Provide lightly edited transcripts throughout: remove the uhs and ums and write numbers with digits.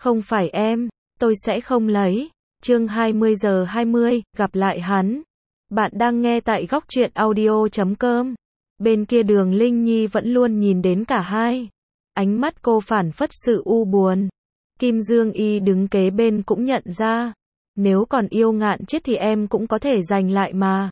Không phải em, tôi sẽ không lấy. Chương 20:20, gặp lại hắn. Bạn đang nghe tại góc truyện audio.com. Bên kia Đường Linh Nhi vẫn luôn nhìn đến cả hai. Ánh mắt cô phảng phất sự u buồn. Kim Dương Y đứng kế bên cũng nhận ra. Nếu còn yêu Ngạn Chết thì em cũng có thể giành lại mà.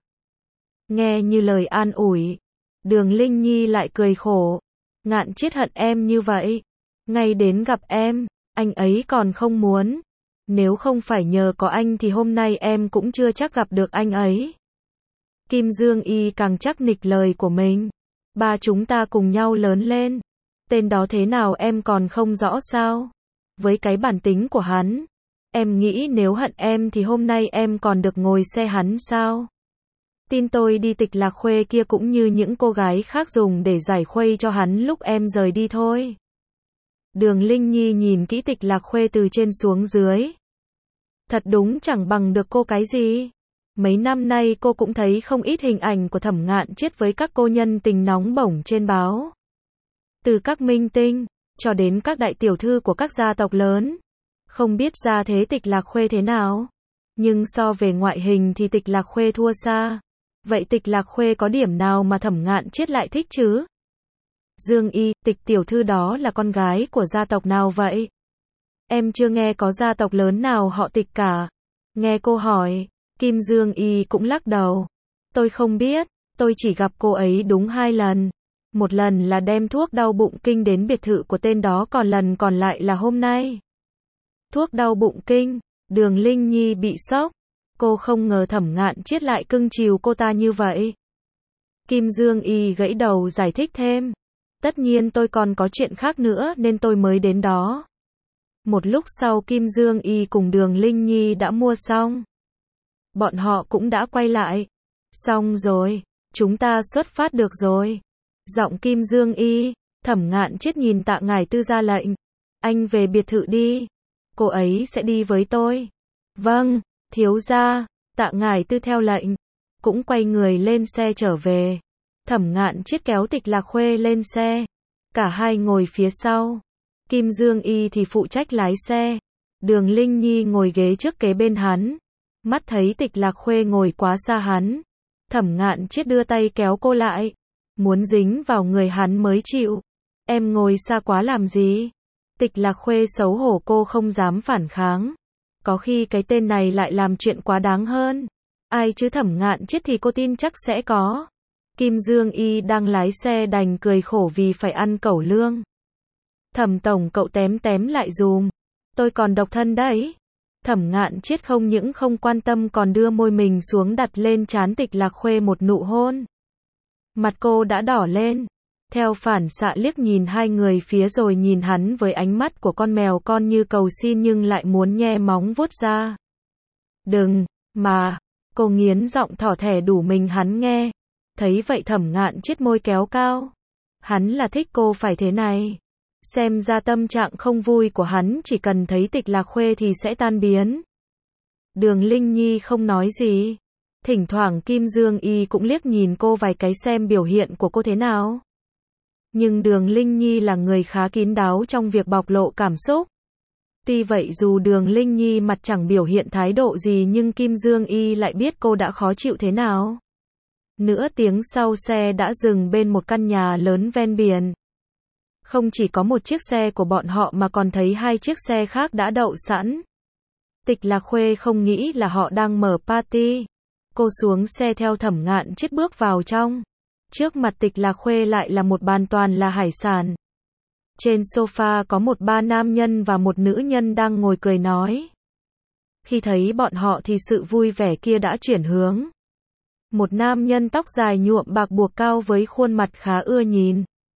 Nghe như lời an ủi. Đường Linh Nhi lại cười khổ. Ngạn Chết hận em như vậy. Ngay đến gặp em, anh ấy còn không muốn. Nếu không phải nhờ có anh thì hôm nay em cũng chưa chắc gặp được anh ấy. Kim Dương Y càng chắc nịch lời của mình. Ba chúng ta cùng nhau lớn lên. Tên đó thế nào em còn không rõ sao? Với cái bản tính của hắn, em nghĩ nếu hận em thì hôm nay em còn được ngồi xe hắn sao? Tin tôi đi, Tịch Lạc Khuê kia cũng như những cô gái khác dùng để giải khuây cho hắn lúc em rời đi thôi. Đường Linh Nhi nhìn kỹ Tịch Lạc Khuê từ trên xuống dưới. Thật đúng chẳng bằng được cô cái gì. Mấy năm nay cô cũng thấy không ít hình ảnh của Thẩm Ngạn Chết với các cô nhân tình nóng bỏng trên báo. Từ các minh tinh, cho đến các đại tiểu thư của các gia tộc lớn. Không biết ra thế Tịch Lạc Khuê thế nào. Nhưng so về ngoại hình thì Tịch Lạc Khuê thua xa. Vậy Tịch Lạc Khuê có điểm nào mà Thẩm Ngạn Chết lại thích chứ? Dương Y, Tịch tiểu thư đó là con gái của gia tộc nào vậy? Em chưa nghe có gia tộc lớn nào họ Tịch cả. Nghe cô hỏi, Kim Dương Y cũng lắc đầu. Tôi không biết, tôi chỉ gặp cô ấy đúng 2 lần. Một lần là đem thuốc đau bụng kinh đến biệt thự của tên đó, còn lần còn lại là hôm nay. Thuốc đau bụng kinh, Đường Linh Nhi bị sốc. Cô không ngờ Thẩm Ngạn Chết lại cưng chiều cô ta như vậy. Kim Dương Y gãy đầu giải thích thêm. Tất nhiên tôi còn có chuyện khác nữa nên tôi mới đến đó. Một lúc sau Kim Dương Y cùng Đường Linh Nhi đã mua xong. Bọn họ cũng đã quay lại. Xong rồi, chúng ta xuất phát được rồi. Giọng Kim Dương Y, Thẩm Ngạn Chết nhìn Tạ Ngải Tư ra lệnh. Anh về biệt thự đi. Cô ấy sẽ đi với tôi. Vâng, thiếu gia. Tạ Ngải Tư theo lệnh. Cũng quay người lên xe trở về. Thẩm Ngạn Chết kéo Tịch Lạc Khuê lên xe. Cả hai ngồi phía sau. Kim Dương Y thì phụ trách lái xe. Đường Linh Nhi ngồi ghế trước kế bên hắn. Mắt thấy Tịch Lạc Khuê ngồi quá xa hắn. Thẩm Ngạn Chết đưa tay kéo cô lại. Muốn dính vào người hắn mới chịu. Em ngồi xa quá làm gì? Tịch Lạc Khuê xấu hổ, cô không dám phản kháng. Có khi cái tên này lại làm chuyện quá đáng hơn. Ai chứ Thẩm Ngạn Chết thì cô tin chắc sẽ có. Kim Dương Y đang lái xe đành cười khổ vì phải ăn cẩu lương. Thẩm tổng cậu tém tém lại dùm. Tôi còn độc thân đấy. Thẩm Ngạn Chết không những không quan tâm còn đưa môi mình xuống đặt lên trán Tịch Lạc Khuê một nụ hôn. Mặt cô đã đỏ lên. Theo phản xạ liếc nhìn hai người phía rồi nhìn hắn với ánh mắt của con mèo con như cầu xin nhưng lại muốn nhe móng vuốt ra. Đừng, mà. Cô nghiến giọng thỏ thẻ đủ mình hắn nghe. Thấy vậy Thẩm Ngạn Chết môi kéo cao. Hắn là thích cô phải thế này. Xem ra tâm trạng không vui của hắn chỉ cần thấy Tịch Lạc Khuê thì sẽ tan biến. Đường Linh Nhi không nói gì. Thỉnh thoảng Kim Dương Y cũng liếc nhìn cô vài cái xem biểu hiện của cô thế nào. Nhưng Đường Linh Nhi là người khá kín đáo trong việc bộc lộ cảm xúc. Tuy vậy dù Đường Linh Nhi mặt chẳng biểu hiện thái độ gì nhưng Kim Dương Y lại biết cô đã khó chịu thế nào. Nửa tiếng sau xe đã dừng bên một căn nhà lớn ven biển. Không chỉ có một chiếc xe của bọn họ mà còn thấy 2 chiếc xe khác đã đậu sẵn. Tịch Lạc Khuê không nghĩ là họ đang mở party. Cô xuống xe theo Thẩm Ngạn Chết bước vào trong. Trước mặt Tịch Lạc Khuê lại là một bàn toàn là hải sản. Trên sofa có một ba nam nhân và một nữ nhân đang ngồi cười nói. Khi thấy bọn họ thì sự vui vẻ kia đã chuyển hướng. Một nam nhân tóc dài nhuộm bạc buộc cao với khuôn mặt khá ưa nhìn.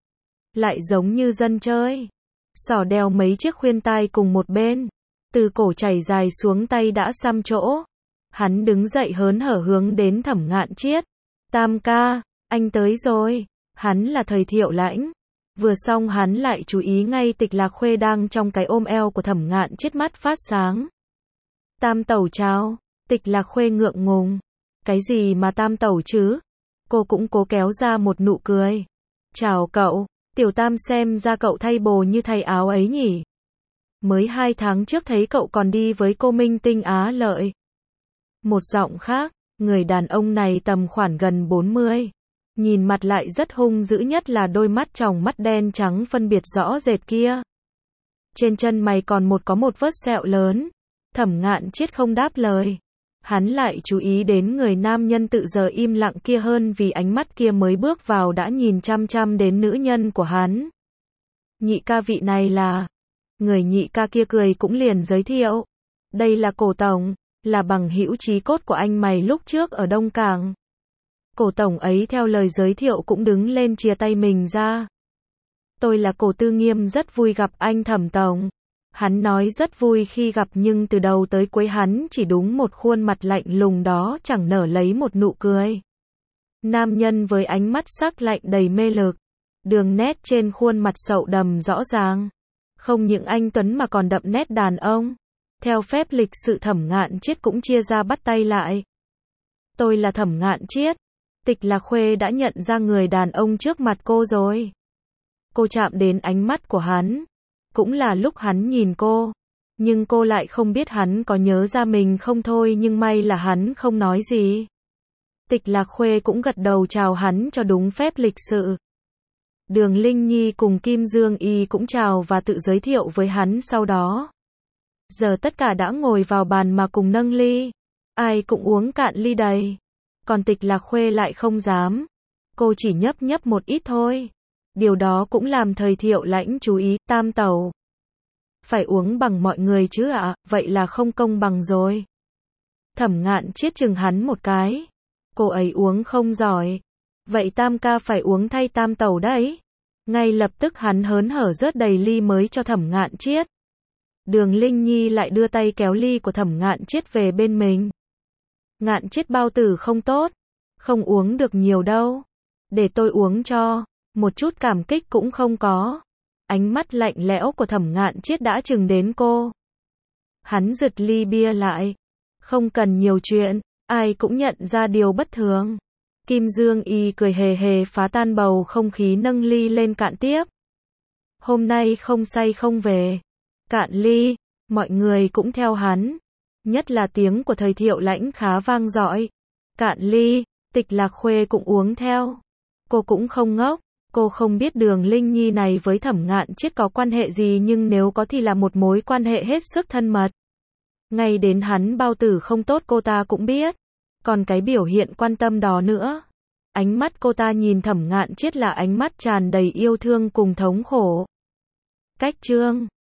Lại giống như dân chơi. Xỏ đeo mấy chiếc khuyên tai cùng một bên. Từ cổ chảy dài xuống tay đã xăm chỗ. Hắn đứng dậy hớn hở hướng đến Thẩm Ngạn Chết. Tam ca, anh tới rồi. Hắn là Thời Thiệu Lãnh. Vừa xong hắn lại chú ý ngay Tịch Lạc Khuê đang trong cái ôm eo của Thẩm Ngạn Chết, mắt phát sáng. Tam tẩu chào. Tịch Lạc Khuê ngượng ngùng. Cái gì mà tam tẩu chứ? Cô cũng cố kéo ra một nụ cười. Chào cậu. Tiểu Tam xem ra cậu thay bồ như thay áo ấy nhỉ. mới 2 tháng trước thấy cậu còn đi với cô minh tinh Á Lợi. Một giọng khác, người đàn ông này tầm khoảng gần 40. Nhìn mặt lại rất hung dữ, nhất là đôi mắt tròng mắt đen trắng phân biệt rõ rệt kia. Trên chân mày còn có một vết sẹo lớn. Thẩm Ngạn Chiết không đáp lời. Hắn lại chú ý đến người nam nhân tự giờ im lặng kia hơn, vì ánh mắt kia mới bước vào đã nhìn chăm chăm đến nữ nhân của hắn. Nhị ca, vị này là... Người nhị ca kia cười cũng liền giới thiệu. Đây là Cổ tổng, là bằng hữu chí cốt của anh mày lúc trước ở Đông Cảng. Cổ tổng ấy theo lời giới thiệu cũng đứng lên chia tay mình ra. Tôi là Cổ Tư Nghiêm, rất vui gặp anh Thẩm tổng. Hắn nói rất vui khi gặp, nhưng từ đầu tới cuối hắn chỉ đúng một khuôn mặt lạnh lùng đó, chẳng nở lấy một nụ cười. Nam nhân với ánh mắt sắc lạnh đầy mê lực. Đường nét trên khuôn mặt sậu đầm rõ ràng. Không những anh tuấn mà còn đậm nét đàn ông. Theo phép lịch sự, Thẩm Ngạn Chiết cũng chia ra bắt tay lại. Tôi là Thẩm Ngạn Chiết. Tịch Lạc Khuê đã nhận ra người đàn ông trước mặt cô rồi. Cô chạm đến ánh mắt của hắn. Cũng là lúc hắn nhìn cô. Nhưng cô lại không biết hắn có nhớ ra mình không thôi, nhưng may là hắn không nói gì. Tịch Lạc Khuê cũng gật đầu chào hắn cho đúng phép lịch sự. Đường Linh Nhi cùng Kim Dương Y cũng chào và tự giới thiệu với hắn sau đó. Giờ tất cả đã ngồi vào bàn mà cùng nâng ly. Ai cũng uống cạn ly đầy. Còn Tịch Lạc Khuê lại không dám. Cô chỉ nhấp nhấp một ít thôi. Điều đó cũng làm Thời Thiệu Lãnh chú ý. Tam tẩu, phải uống bằng mọi người chứ ạ, vậy là không công bằng rồi. Thẩm Ngạn Chiết chừng hắn một cái. Cô ấy uống không giỏi. Vậy Tam ca phải uống thay Tam tẩu đấy. Ngay lập tức hắn hớn hở rớt đầy ly mới cho Thẩm Ngạn Chiết. Đường Linh Nhi lại đưa tay kéo ly của Thẩm Ngạn Chiết về bên mình. Ngạn Chiết, bao tử không tốt. Không uống được nhiều đâu. Để tôi uống cho. Một chút cảm kích cũng không có. Ánh mắt lạnh lẽo của Thẩm Ngạn Chiết đã chừng đến cô. Hắn giật ly bia lại. Không cần nhiều chuyện. Ai cũng nhận ra điều bất thường. Kim Dương Y cười hề hề phá tan bầu không khí, nâng ly lên cạn tiếp. Hôm nay không say không về. Cạn ly. Mọi người cũng theo hắn. Nhất là tiếng của Thời Thiệu Lãnh khá vang dội. Cạn ly. Tịch Lạc Khuê cũng uống theo. Cô cũng không ngốc. Cô không biết Đường Linh Nhi này với Thẩm Ngạn Chiết có quan hệ gì, nhưng nếu có thì là một mối quan hệ hết sức thân mật. Ngay đến hắn bao tử không tốt cô ta cũng biết. Còn cái biểu hiện quan tâm đó nữa. Ánh mắt cô ta nhìn Thẩm Ngạn Chiết là ánh mắt tràn đầy yêu thương cùng thống khổ. Cách chương